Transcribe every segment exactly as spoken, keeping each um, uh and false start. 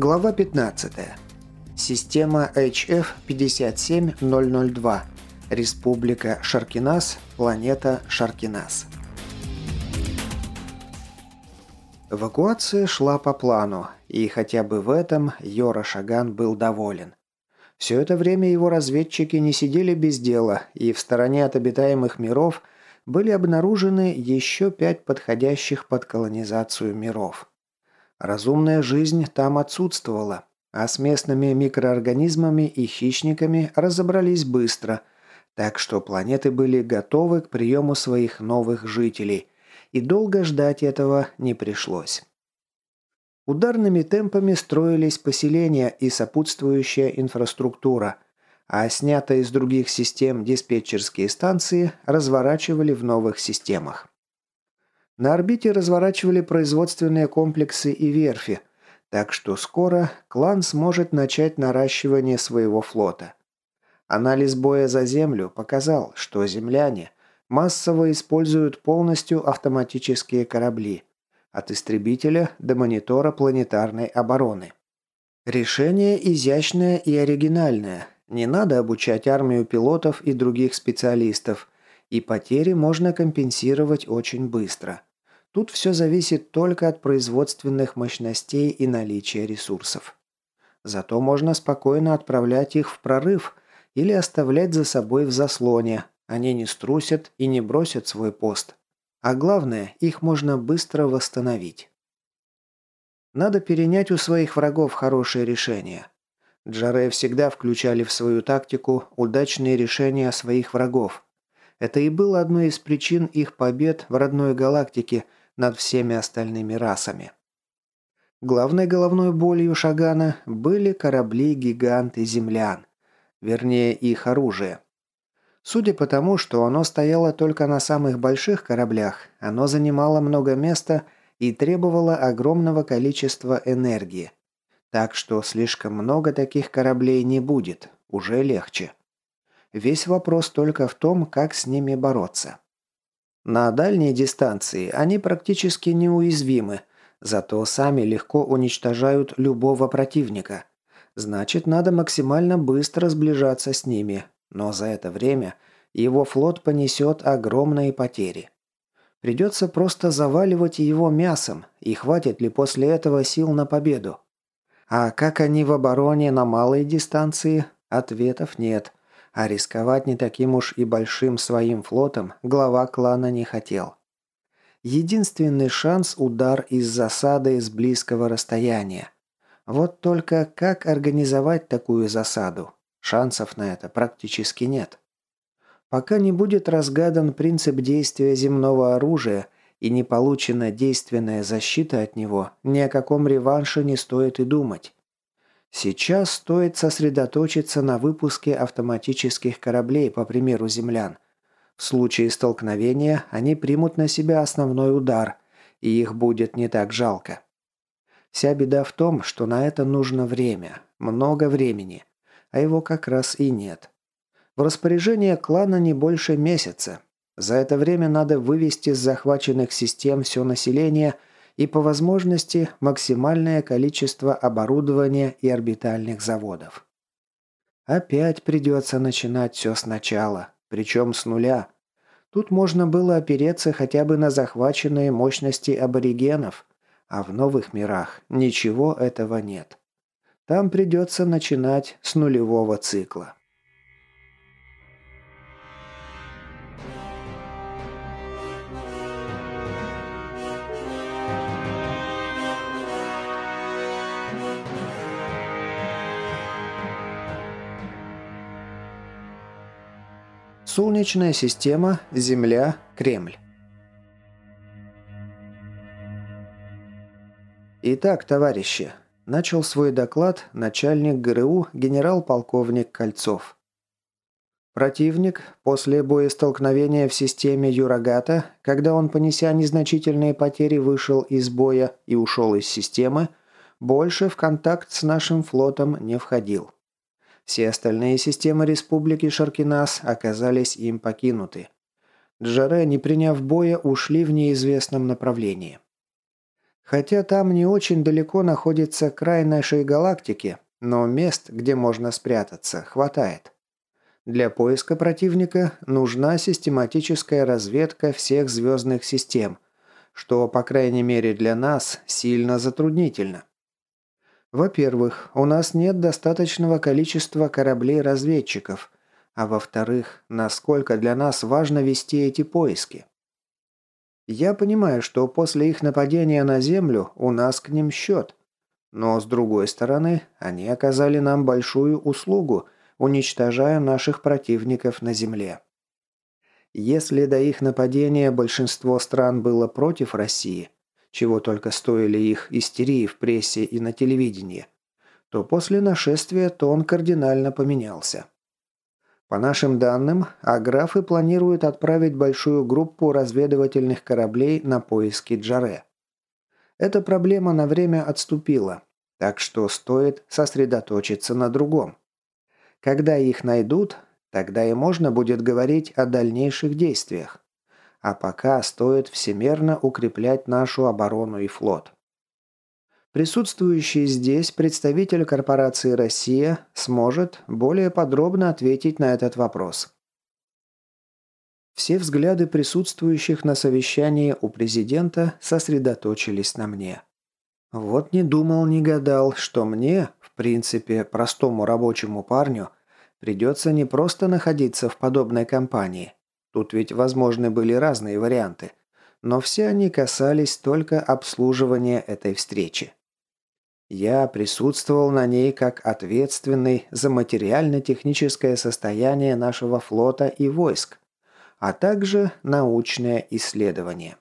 Глава пятнадцатая. Система эйч эф пятьдесят семь ноль ноль два. Республика Шаркинас. Планета Шаркинас. Эвакуация шла по плану, и хотя бы в этом Йора Шаган был доволен. Все это время его разведчики не сидели без дела, и в стороне от обитаемых миров были обнаружены еще пять подходящих под колонизацию миров. Разумная жизнь там отсутствовала, а с местными микроорганизмами и хищниками разобрались быстро, так что планеты были готовы к приему своих новых жителей, и долго ждать этого не пришлось. Ударными темпами строились поселения и сопутствующая инфраструктура, а снятые из других систем диспетчерские станции разворачивали в новых системах. На орбите разворачивали производственные комплексы и верфи, так что скоро клан сможет начать наращивание своего флота. Анализ боя за Землю показал, что земляне массово используют полностью автоматические корабли, от истребителя до монитора планетарной обороны. Решение изящное и оригинальное. Не надо обучать армию пилотов и других специалистов, и потери можно компенсировать очень быстро. Тут все зависит только от производственных мощностей и наличия ресурсов. Зато можно спокойно отправлять их в прорыв или оставлять за собой в заслоне. Они не струсят и не бросят свой пост. А главное, их можно быстро восстановить. Надо перенять у своих врагов хорошие решения. Джаре всегда включали в свою тактику удачные решения своих врагов. Это и было одной из причин их побед в родной галактике над всеми остальными расами. Главной головной болью Шагана были корабли-гиганты землян, вернее их оружие. Судя по тому, что оно стояло только на самых больших кораблях, оно занимало много места и требовало огромного количества энергии. Так что слишком много таких кораблей не будет, уже легче. Весь вопрос только в том, как с ними бороться. На дальней дистанции они практически неуязвимы, зато сами легко уничтожают любого противника. Значит, надо максимально быстро сближаться с ними, но за это время его флот понесет огромные потери. Придется просто заваливать его мясом, и хватит ли после этого сил на победу? А как они в обороне на малой дистанции? Ответов нет. А рисковать не таким уж и большим своим флотом глава клана не хотел. Единственный шанс – удар из засады с близкого расстояния. Вот только как организовать такую засаду? Шансов на это практически нет. Пока не будет разгадан принцип действия земного оружия и не получена действенная защита от него, ни о каком реванше не стоит и думать. Сейчас стоит сосредоточиться на выпуске автоматических кораблей, по примеру землян. В случае столкновения они примут на себя основной удар, и их будет не так жалко. Вся беда в том, что на это нужно время, много времени, а его как раз и нет. В распоряжение клана не больше месяца. За это время надо вывести с захваченных систем все население и по возможности максимальное количество оборудования и орбитальных заводов. Опять придется начинать все сначала, причем с нуля. Тут можно было опереться хотя бы на захваченные мощности аборигенов, а в новых мирах ничего этого нет. Там придется начинать с нулевого цикла. Солнечная система, Земля, Кремль. Итак, товарищи, начал свой доклад начальник ГРУ генерал-полковник Кольцов. Противник после боестолкновения в системе Юрагата, когда он, понеся незначительные потери, вышел из боя и ушел из системы, больше в контакт с нашим флотом не входил. Все остальные системы Республики Шаркинас оказались им покинуты. Джаре, не приняв боя, ушли в неизвестном направлении. Хотя там не очень далеко находится край нашей галактики, но мест, где можно спрятаться, хватает. Для поиска противника нужна систематическая разведка всех звездных систем, что, по крайней мере для нас, сильно затруднительно. Во-первых, у нас нет достаточного количества кораблей-разведчиков, а во-вторых, насколько для нас важно вести эти поиски. Я понимаю, что после их нападения на Землю у нас к ним счет, но с другой стороны, они оказали нам большую услугу, уничтожая наших противников на Земле. Если до их нападения большинство стран было против России, чего только стоили их истерии в прессе и на телевидении, то после нашествия тон кардинально поменялся. По нашим данным, аграфы планируют отправить большую группу разведывательных кораблей на поиски Джаре. Эта проблема на время отступила, так что стоит сосредоточиться на другом. Когда их найдут, тогда и можно будет говорить о дальнейших действиях. А пока стоит всемерно укреплять нашу оборону и флот. Присутствующий здесь представитель корпорации «Россия» сможет более подробно ответить на этот вопрос. Все взгляды присутствующих на совещании у президента сосредоточились на мне. Вот не думал, не гадал, что мне, в принципе, простому рабочему парню, придется не просто находиться в подобной компании. Тут ведь возможны были разные варианты, но все они касались только обслуживания этой встречи. Я присутствовал на ней как ответственный за материально-техническое состояние нашего флота и войск, а также научное исследование.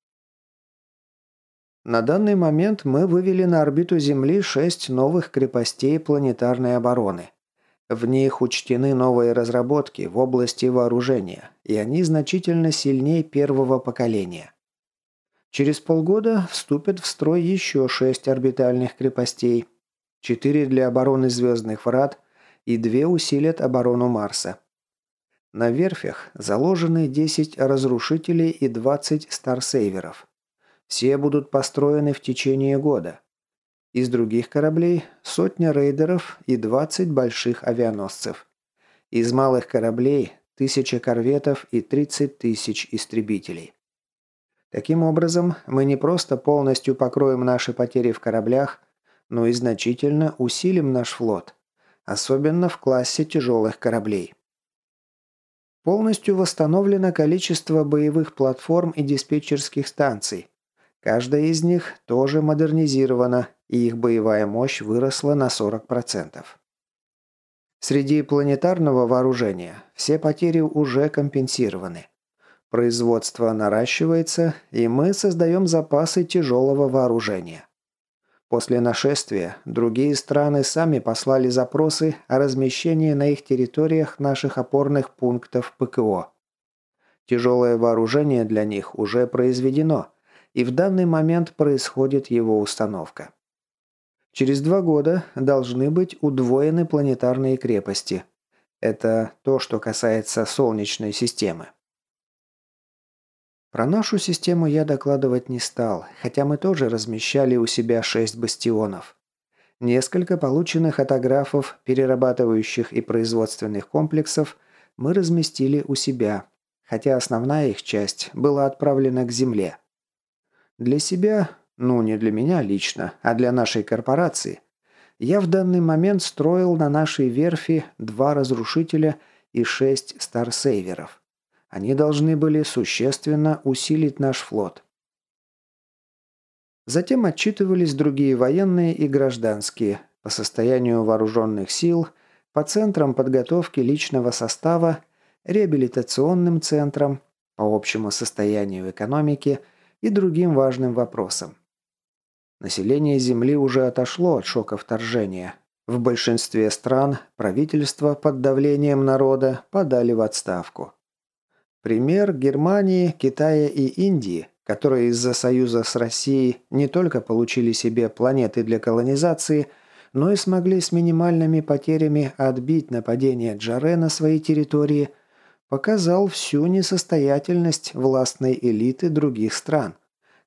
На данный момент мы вывели на орбиту Земли шесть новых крепостей планетарной обороны. В них учтены новые разработки в области вооружения, и они значительно сильнее первого поколения. Через полгода вступят в строй еще шесть орбитальных крепостей, четыре для обороны звездных врат и две усилят оборону Марса. На верфях заложены десять разрушителей и двадцать старсейверов. Все будут построены в течение года. Из других кораблей – сотня рейдеров и двадцать больших авианосцев. Из малых кораблей – тысяча корветов и тридцать тысяч истребителей. Таким образом, мы не просто полностью покроем наши потери в кораблях, но и значительно усилим наш флот, особенно в классе тяжелых кораблей. Полностью восстановлено количество боевых платформ и диспетчерских станций. Каждая из них тоже модернизирована, и их боевая мощь выросла на сорок процентов. Среди планетарного вооружения все потери уже компенсированы. Производство наращивается, и мы создаем запасы тяжелого вооружения. После нашествия другие страны сами послали запросы о размещении на их территориях наших опорных пунктов ПКО. Тяжелое вооружение для них уже произведено, и в данный момент происходит его установка. Через два года должны быть удвоены планетарные крепости. Это то, что касается Солнечной системы. Про нашу систему я докладывать не стал, хотя мы тоже размещали у себя шесть бастионов. Несколько полученных от аграфов, перерабатывающих и производственных комплексов мы разместили у себя, хотя основная их часть была отправлена к Земле. Для себя, ну не для меня лично, а для нашей корпорации, я в данный момент строил на нашей верфи два разрушителя и шесть старсейверов. Они должны были существенно усилить наш флот. Затем отчитывались другие военные и гражданские по состоянию вооруженных сил, по центрам подготовки личного состава, реабилитационным центрам, по общему состоянию экономики и другим важным вопросам. Население Земли уже отошло от шока вторжения. В большинстве стран правительства под давлением народа подали в отставку. Пример Германии, Китая и Индии, которые из-за союза с Россией не только получили себе планеты для колонизации, но и смогли с минимальными потерями отбить нападение Джаре на своей территории, показал всю несостоятельность властной элиты других стран,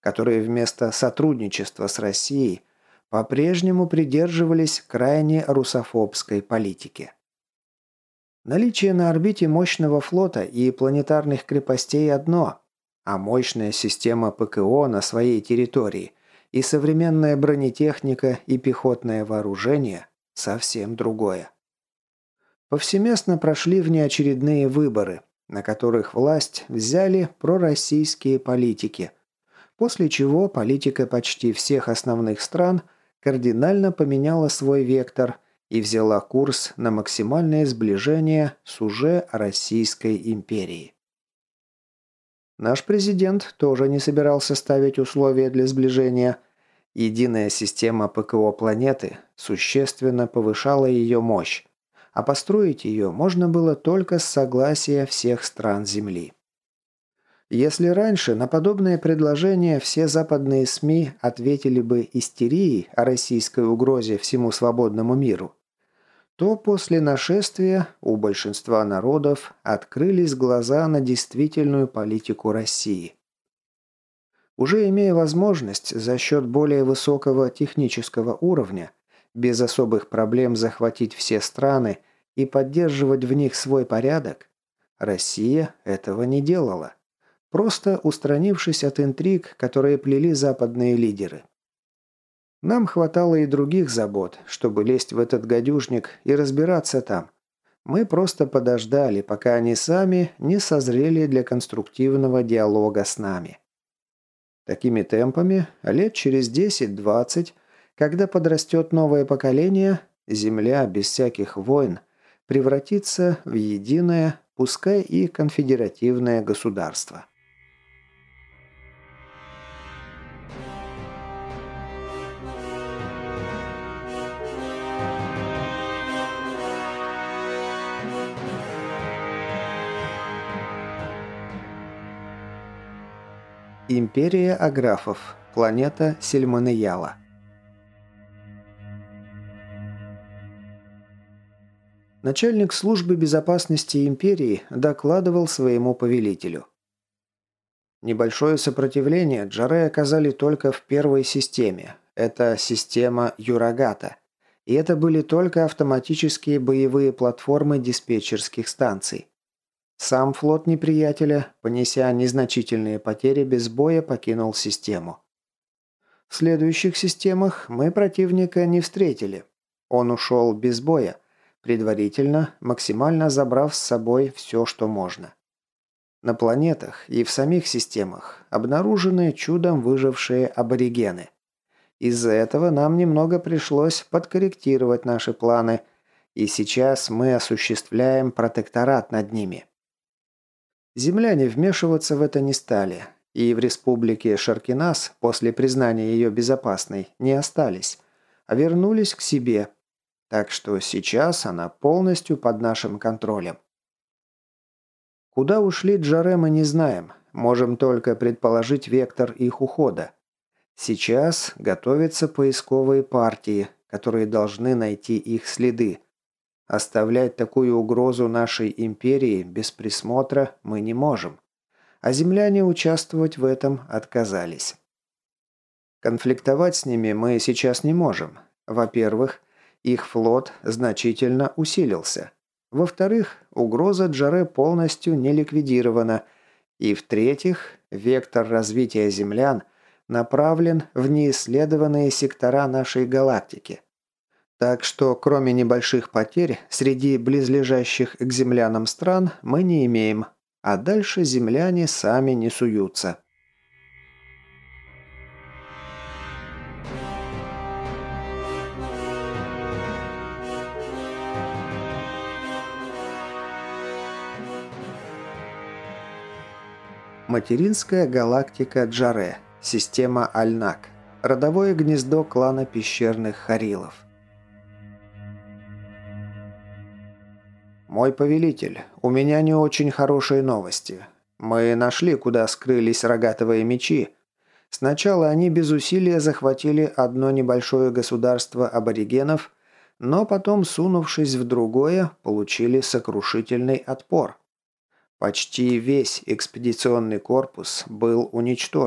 которые вместо сотрудничества с Россией по-прежнему придерживались крайне русофобской политики. Наличие на орбите мощного флота и планетарных крепостей одно, а мощная система ПКО на своей территории и современная бронетехника и пехотное вооружение – совсем другое. Повсеместно прошли внеочередные выборы, на которых власть взяли пророссийские политики, после чего политика почти всех основных стран кардинально поменяла свой вектор и взяла курс на максимальное сближение с уже Российской империей. Наш президент тоже не собирался ставить условия для сближения. Единая система ПКО планеты существенно повышала ее мощь, а построить ее можно было только с согласия всех стран Земли. Если раньше на подобное предложение все западные СМИ ответили бы истерией о российской угрозе всему свободному миру, то после нашествия у большинства народов открылись глаза на действительную политику России. Уже имея возможность за счет более высокого технического уровня без особых проблем захватить все страны и поддерживать в них свой порядок, Россия этого не делала, просто устранившись от интриг, которые плели западные лидеры. Нам хватало и других забот, чтобы лезть в этот гадюшник и разбираться там. Мы просто подождали, пока они сами не созрели для конструктивного диалога с нами. Такими темпами, лет через десять-двадцать, когда подрастет новое поколение, Земля без всяких войн превратится в единое, пускай и конфедеративное государство. Империя Аграфов. Планета Сельманеяла. Начальник службы безопасности империи докладывал своему повелителю. Небольшое сопротивление Джаре оказали только в первой системе. Это система Юрагата. И это были только автоматические боевые платформы диспетчерских станций. Сам флот неприятеля, понеся незначительные потери, без боя покинул систему. В следующих системах мы противника не встретили. Он ушел без боя, предварительно, максимально забрав с собой все, что можно. На планетах и в самих системах обнаружены чудом выжившие аборигены. Из-за этого нам немного пришлось подкорректировать наши планы, и сейчас мы осуществляем протекторат над ними. Земляне вмешиваться в это не стали, и в республике Шаркинас после признания ее безопасной не остались, а вернулись к себе. Так что сейчас она полностью под нашим контролем. Куда ушли Джаре, мы не знаем, можем только предположить вектор их ухода. Сейчас готовятся поисковые партии, которые должны найти их следы. Оставлять такую угрозу нашей империи без присмотра мы не можем, а земляне участвовать в этом отказались. Конфликтовать с ними мы сейчас не можем. Во-первых, их флот значительно усилился. Во-вторых, угроза Джаре полностью не ликвидирована. И в-третьих, вектор развития землян направлен в неисследованные сектора нашей галактики. Так что, кроме небольших потерь, среди близлежащих к землянам стран мы не имеем, а дальше земляне сами не суются. Материнская галактика Джаре, система Альнак, родовое гнездо клана пещерных Харилов. «Мой повелитель, у меня не очень хорошие новости. Мы нашли, куда скрылись рогатовые мечи. Сначала они без усилия захватили одно небольшое государство аборигенов, но потом, сунувшись в другое, получили сокрушительный отпор. Почти весь экспедиционный корпус был уничтожен,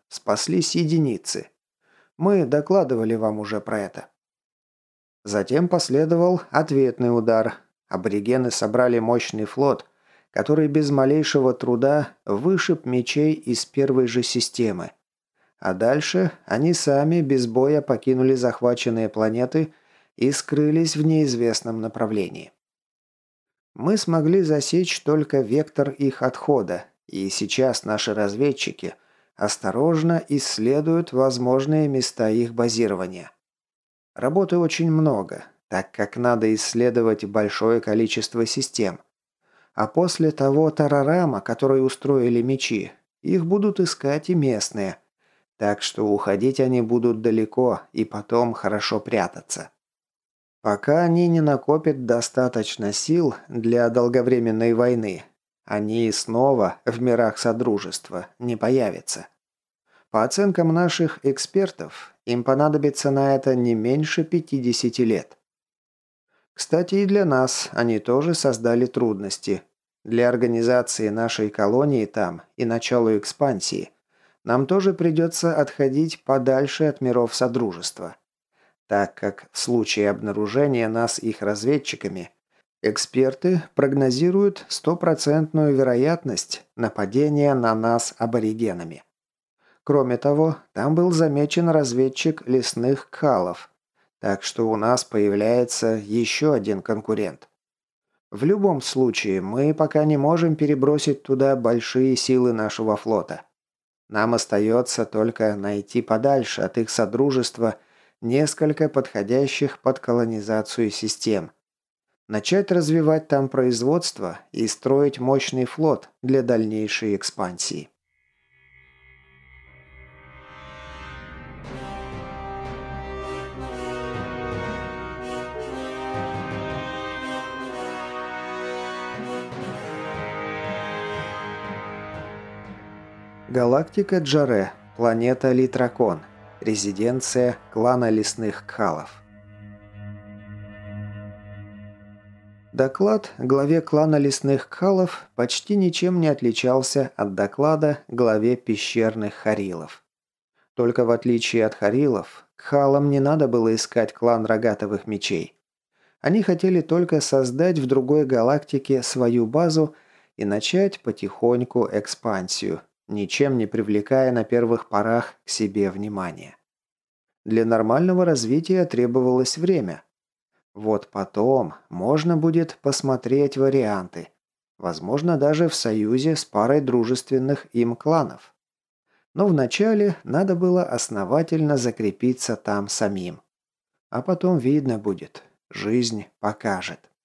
Спаслись единицы. Мы докладывали вам уже про это. Затем последовал ответный удар. Аборигены собрали мощный флот, который без малейшего труда вышиб мечей из первой же системы. А дальше они сами без боя покинули захваченные планеты и скрылись в неизвестном направлении. Мы смогли засечь только вектор их отхода, и сейчас наши разведчики осторожно исследуют возможные места их базирования. Работы очень много, так как надо исследовать большое количество систем. А после того тарарама, который устроили мечи, их будут искать и местные. Так что уходить они будут далеко и потом хорошо прятаться. Пока они не накопят достаточно сил для долговременной войны, они снова в мирах Содружества не появятся. По оценкам наших экспертов, им понадобится на это не меньше пятидесяти лет. Кстати, и для нас они тоже создали трудности. Для организации нашей колонии там и начала экспансии нам тоже придется отходить подальше от миров Содружества, так как в случае обнаружения нас их разведчиками, эксперты прогнозируют стопроцентную вероятность нападения на нас аборигенами. Кроме того, там был замечен разведчик лесных кхалов, так что у нас появляется еще один конкурент. В любом случае, мы пока не можем перебросить туда большие силы нашего флота. Нам остается только найти подальше от их содружества несколько подходящих под колонизацию систем, начать развивать там производство и строить мощный флот для дальнейшей экспансии. Галактика Джаре, планета Литракон, резиденция клана лесных кхалов. Доклад главе клана лесных кхалов почти ничем не отличался от доклада главе пещерных харилов. Только в отличие от харилов, кхалам не надо было искать клан рогатовых мечей. Они хотели только создать в другой галактике свою базу и начать потихоньку экспансию, ничем не привлекая на первых порах к себе внимания. Для нормального развития требовалось время. Вот потом можно будет посмотреть варианты. Возможно, даже в союзе с парой дружественных им кланов. Но вначале надо было основательно закрепиться там самим. А потом видно будет. Жизнь покажет.